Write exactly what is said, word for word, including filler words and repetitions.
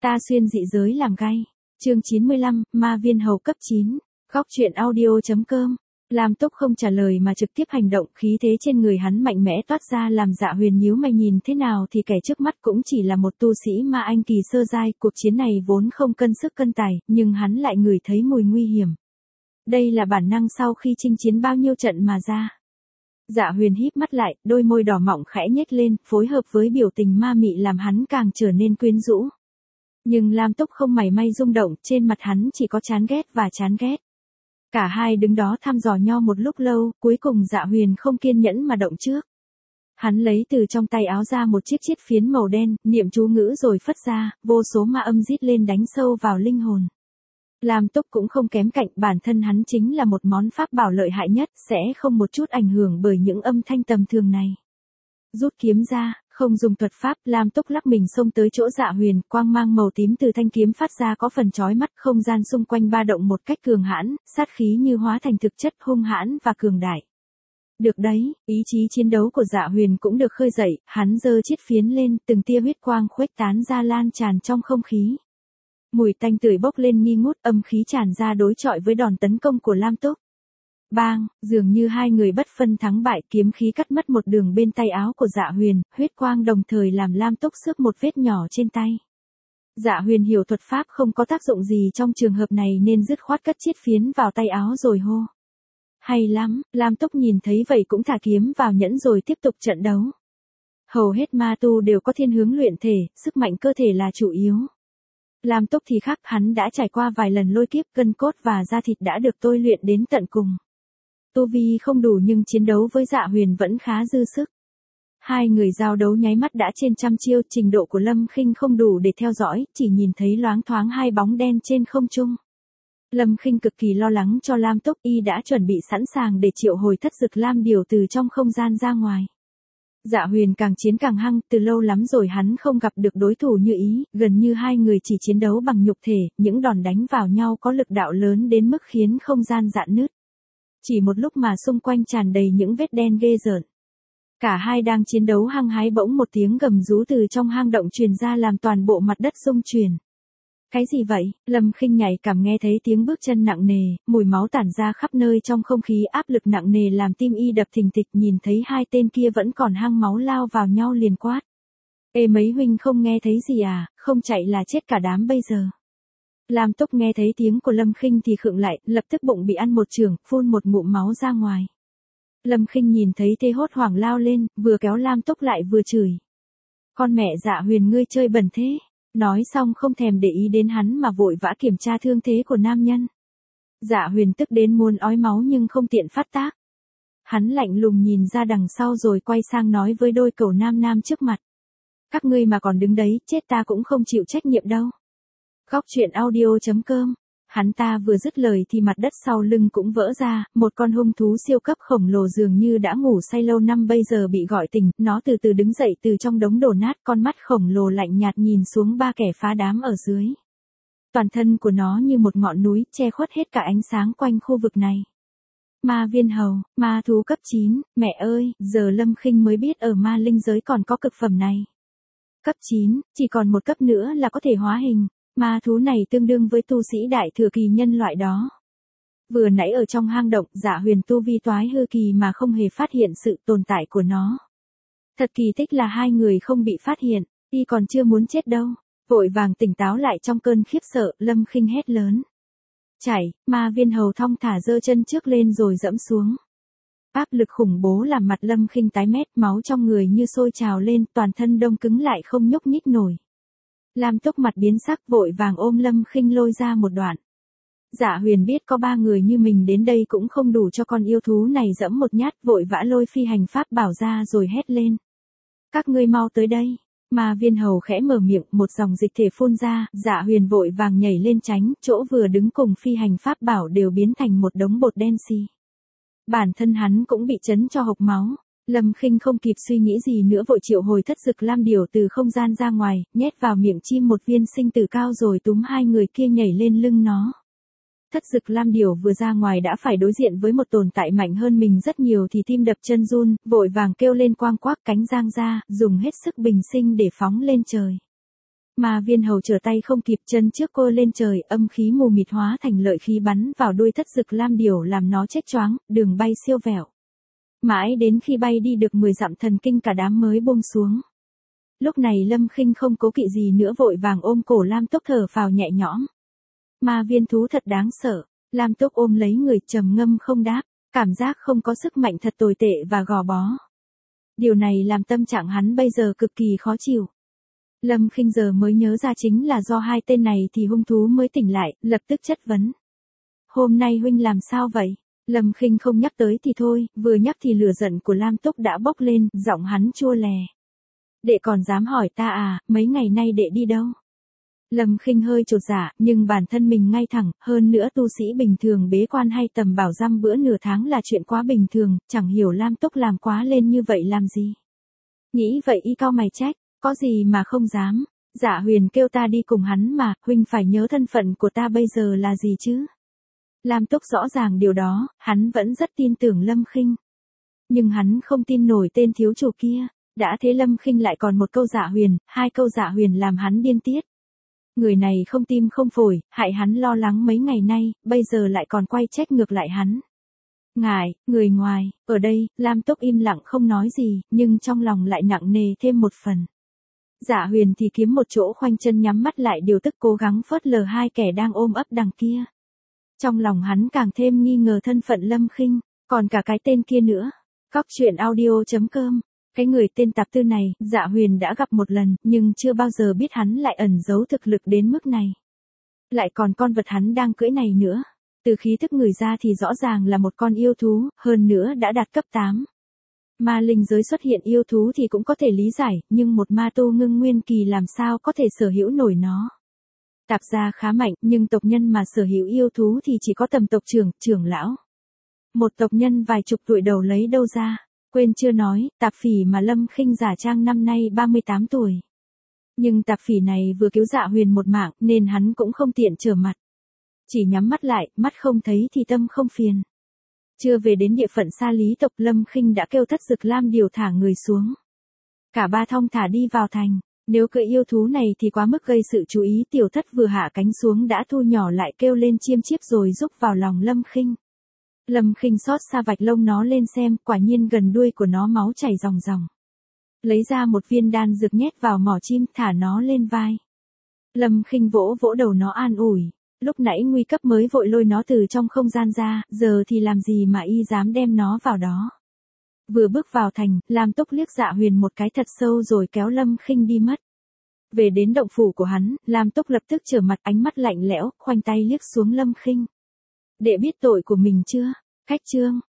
Ta xuyên dị giới làm gay. Chương chín mươi lăm, Ma Viên Hầu cấp chín. Góc truyện audio.com. Lam Túc không trả lời mà trực tiếp hành động, khí thế trên người hắn mạnh mẽ toát ra làm Dạ Huyền nhíu mày, nhìn thế nào thì kẻ trước mắt cũng chỉ là một tu sĩ ma anh kỳ sơ giai, cuộc chiến này vốn không cân sức cân tài, nhưng hắn lại ngửi thấy mùi nguy hiểm. Đây là bản năng sau khi chinh chiến bao nhiêu trận mà ra. Dạ Huyền híp mắt lại, đôi môi đỏ mọng khẽ nhếch lên, phối hợp với biểu tình ma mị làm hắn càng trở nên quyến rũ. Nhưng Lam Túc không mảy may rung động, trên mặt hắn chỉ có chán ghét và chán ghét. Cả hai đứng đó thăm dò nhau một lúc lâu, cuối cùng Dạ Huyền không kiên nhẫn mà động trước. Hắn lấy từ trong tay áo ra một chiếc chiết phiến màu đen, niệm chú ngữ rồi phất ra, vô số ma âm rít lên đánh sâu vào linh hồn. Lam Túc cũng không kém cạnh, bản thân hắn chính là một món pháp bảo lợi hại nhất, sẽ không một chút ảnh hưởng bởi những âm thanh tầm thường này. Rút kiếm ra, không dùng thuật pháp, Lam Túc lắc mình xông tới chỗ Dạ Huyền, quang mang màu tím từ thanh kiếm phát ra có phần chói mắt, không gian xung quanh ba động một cách cường hãn, sát khí như hóa thành thực chất hung hãn và cường đại. Được đấy, ý chí chiến đấu của Dạ Huyền cũng được khơi dậy, hắn giơ chiết phiến lên, từng tia huyết quang khuếch tán ra lan tràn trong không khí. Mùi tanh tưởi bốc lên nghi ngút, âm khí tràn ra đối chọi với đòn tấn công của Lam Túc. Bang, dường như hai người bất phân thắng bại, kiếm khí cắt mất một đường bên tay áo của Dạ Huyền, huyết quang đồng thời làm Lam Túc xước một vết nhỏ trên tay. Dạ Huyền hiểu thuật pháp không có tác dụng gì trong trường hợp này nên dứt khoát cất chiết phiến vào tay áo rồi hô. Hay lắm, Lam Túc nhìn thấy vậy cũng thả kiếm vào nhẫn rồi tiếp tục trận đấu. Hầu hết ma tu đều có thiên hướng luyện thể, sức mạnh cơ thể là chủ yếu. Lam Túc thì khác, hắn đã trải qua vài lần lôi kiếp, gân cốt và da thịt đã được tôi luyện đến tận cùng. Tu vi không đủ nhưng chiến đấu với Dạ Huyền vẫn khá dư sức. Hai người giao đấu nháy mắt đã trên trăm chiêu, trình độ của Lâm Khinh không đủ để theo dõi, chỉ nhìn thấy loáng thoáng hai bóng đen trên không trung. Lâm Khinh cực kỳ lo lắng cho Lam Túc, y đã chuẩn bị sẵn sàng để triệu hồi thất dực lam điều từ trong không gian ra ngoài. Dạ Huyền càng chiến càng hăng, từ lâu lắm rồi hắn không gặp được đối thủ như ý, gần như hai người chỉ chiến đấu bằng nhục thể, những đòn đánh vào nhau có lực đạo lớn đến mức khiến không gian rạn nứt. Chỉ một lúc mà xung quanh tràn đầy những vết đen ghê rợn. Cả hai đang chiến đấu hăng hái bỗng một tiếng gầm rú từ trong hang động truyền ra làm toàn bộ mặt đất rung chuyển. Cái gì vậy? Lâm Khinh nhạy cảm nghe thấy tiếng bước chân nặng nề, mùi máu tản ra khắp nơi trong không khí, áp lực nặng nề làm tim y đập thình thịch, nhìn thấy hai tên kia vẫn còn hăng máu lao vào nhau liền quát. Ê mấy huynh không nghe thấy gì à, không chạy là chết cả đám bây giờ. Lam Túc nghe thấy tiếng của Lâm Khinh thì khựng lại, lập tức bụng bị ăn một chưởng, phun một ngụm máu ra ngoài. Lâm Khinh nhìn thấy thế hốt hoảng lao lên, vừa kéo Lam Túc lại vừa chửi. Con mẹ Dạ Huyền ngươi chơi bẩn thế. Nói xong không thèm để ý đến hắn mà vội vã kiểm tra thương thế của nam nhân. Dạ Huyền tức đến muốn ói máu nhưng không tiện phát tác. Hắn lạnh lùng nhìn ra đằng sau rồi quay sang nói với đôi cẩu nam nam trước mặt. Các ngươi mà còn đứng đấy, chết ta cũng không chịu trách nhiệm đâu. Góc truyện audio.com. Hắn ta vừa dứt lời thì mặt đất sau lưng cũng vỡ ra, một con hung thú siêu cấp khổng lồ dường như đã ngủ say lâu năm bây giờ bị gọi tỉnh, nó từ từ đứng dậy từ trong đống đổ nát, con mắt khổng lồ lạnh nhạt nhìn xuống ba kẻ phá đám ở dưới. Toàn thân của nó như một ngọn núi, che khuất hết cả ánh sáng quanh khu vực này. Ma Viên Hầu, ma thú cấp chín, mẹ ơi, giờ Lâm Khinh mới biết ở ma linh giới còn có cực phẩm này. Cấp chín, chỉ còn một cấp nữa là có thể hóa hình. Ma thú này tương đương với tu sĩ đại thừa kỳ nhân loại đó. Vừa nãy ở trong hang động, Dạ Huyền tu vi toái hư kỳ mà không hề phát hiện sự tồn tại của nó. Thật kỳ tích là hai người không bị phát hiện, y còn chưa muốn chết đâu. Vội vàng tỉnh táo lại trong cơn khiếp sợ, Lâm Khinh hét lớn. Chảy, Ma Viên Hầu thong thả giơ chân trước lên rồi dẫm xuống. Áp lực khủng bố làm mặt Lâm Khinh tái mét, máu trong người như sôi trào lên, toàn thân đông cứng lại không nhúc nhích nổi. Lam Túc mặt biến sắc vội vàng ôm Lâm Khinh lôi ra một đoạn. Dạ Huyền biết có ba người như mình đến đây cũng không đủ cho con yêu thú này dẫm một nhát, vội vã lôi phi hành pháp bảo ra rồi hét lên. Các ngươi mau tới đây. Ma Viên Hầu khẽ mở miệng, một dòng dịch thể phun ra, Dạ Huyền vội vàng nhảy lên tránh, chỗ vừa đứng cùng phi hành pháp bảo đều biến thành một đống bột đen xì. Bản thân hắn cũng bị chấn cho hộc máu. Lâm Khinh không kịp suy nghĩ gì nữa vội triệu hồi thất dực lam điều từ không gian ra ngoài, nhét vào miệng chim một viên sinh tử cao rồi túm hai người kia nhảy lên lưng nó. Thất dực lam điều vừa ra ngoài đã phải đối diện với một tồn tại mạnh hơn mình rất nhiều thì tim đập chân run, vội vàng kêu lên quang quác cánh giang ra, dùng hết sức bình sinh để phóng lên trời. Ma viên hầu trở tay không kịp, chân trước cô lên trời, âm khí mù mịt hóa thành lợi khí bắn vào đuôi thất dực lam điểu làm nó chết choáng, đường bay siêu vẹo. Mãi đến khi bay đi được mười dặm thần kinh cả đám mới buông xuống. Lúc này Lâm Khinh không cố kỵ gì nữa, vội vàng ôm cổ Lam Túc thở phào nhẹ nhõm. Ma viên thú thật đáng sợ. Lam Túc ôm lấy người, trầm ngâm không đáp, cảm giác không có sức mạnh thật tồi tệ và gò bó. Điều này làm tâm trạng hắn bây giờ cực kỳ khó chịu. Lâm Khinh giờ mới nhớ ra chính là do hai tên này thì hung thú mới tỉnh lại, lập tức chất vấn. Hôm nay huynh làm sao vậy? Lâm Khinh không nhắc tới thì thôi, vừa nhắc thì lửa giận của Lam Túc đã bốc lên, giọng hắn chua lè. Đệ còn dám hỏi ta à, mấy ngày nay đệ đi đâu? Lâm Khinh hơi chột dạ, nhưng bản thân mình ngay thẳng, hơn nữa tu sĩ bình thường bế quan hay tầm bảo dăm bữa nửa tháng là chuyện quá bình thường, chẳng hiểu Lam Túc làm quá lên như vậy làm gì. Nghĩ vậy y cau mày trách, có gì mà không dám, Dạ Huyền kêu ta đi cùng hắn mà, huynh phải nhớ thân phận của ta bây giờ là gì chứ. Lam Túc rõ ràng điều đó, hắn vẫn rất tin tưởng Lâm Khinh. Nhưng hắn không tin nổi tên thiếu chủ kia, đã thế Lâm Khinh lại còn một câu Dạ Huyền, hai câu Dạ Huyền làm hắn điên tiết. Người này không tim không phổi, hại hắn lo lắng mấy ngày nay, bây giờ lại còn quay trách ngược lại hắn. Ngài, người ngoài, ở đây, Lam Túc im lặng không nói gì, nhưng trong lòng lại nặng nề thêm một phần. Dạ Huyền thì kiếm một chỗ khoanh chân nhắm mắt lại, điều tức cố gắng phớt lờ hai kẻ đang ôm ấp đằng kia. Trong lòng hắn càng thêm nghi ngờ thân phận Lâm Khinh, còn cả cái tên kia nữa. Góc truyện audio chấm com. Cái người tên tạp tư này, Dạ Huyền đã gặp một lần, nhưng chưa bao giờ biết hắn lại ẩn giấu thực lực đến mức này. Lại còn con vật hắn đang cưỡi này nữa. Từ khí thức người ra thì rõ ràng là một con yêu thú, hơn nữa đã đạt cấp tám. Ma linh giới xuất hiện yêu thú thì cũng có thể lý giải, nhưng một ma tu ngưng nguyên kỳ làm sao có thể sở hữu nổi nó. Tạp gia khá mạnh, nhưng tộc nhân mà sở hữu yêu thú thì chỉ có tầm tộc trưởng, trưởng lão. Một tộc nhân vài chục tuổi đầu lấy đâu ra. Quên chưa nói, tạp phỉ mà Lâm Khinh giả trang năm nay ba mươi tám tuổi. Nhưng tạp phỉ này vừa cứu Dạ Huyền một mạng nên hắn cũng không tiện trở mặt. Chỉ nhắm mắt lại, mắt không thấy thì tâm không phiền. Chưa về đến địa phận xa lý tộc, Lâm Khinh đã kêu thất dực lam điều thả người xuống. Cả ba thong thả đi vào thành. Nếu cưỡi yêu thú này thì quá mức gây sự chú ý, tiểu thất vừa hạ cánh xuống đã thu nhỏ lại kêu lên chiêm chiếp rồi rúc vào lòng Lâm Khinh. Lâm Khinh xót xa vạch lông nó lên xem, quả nhiên gần đuôi của nó máu chảy ròng ròng. Lấy ra một viên đan dược nhét vào mỏ chim, thả nó lên vai. Lâm Khinh vỗ vỗ đầu nó an ủi, lúc nãy nguy cấp mới vội lôi nó từ trong không gian ra, giờ thì làm gì mà y dám đem nó vào đó. Vừa bước vào thành, Lam Túc liếc Dạ Huyền một cái thật sâu rồi kéo Lâm Khinh đi mất. Về đến động phủ của hắn, Lam Túc lập tức trở mặt, ánh mắt lạnh lẽo, khoanh tay liếc xuống Lâm Khinh. Đệ biết tội của mình chưa? Khách chương.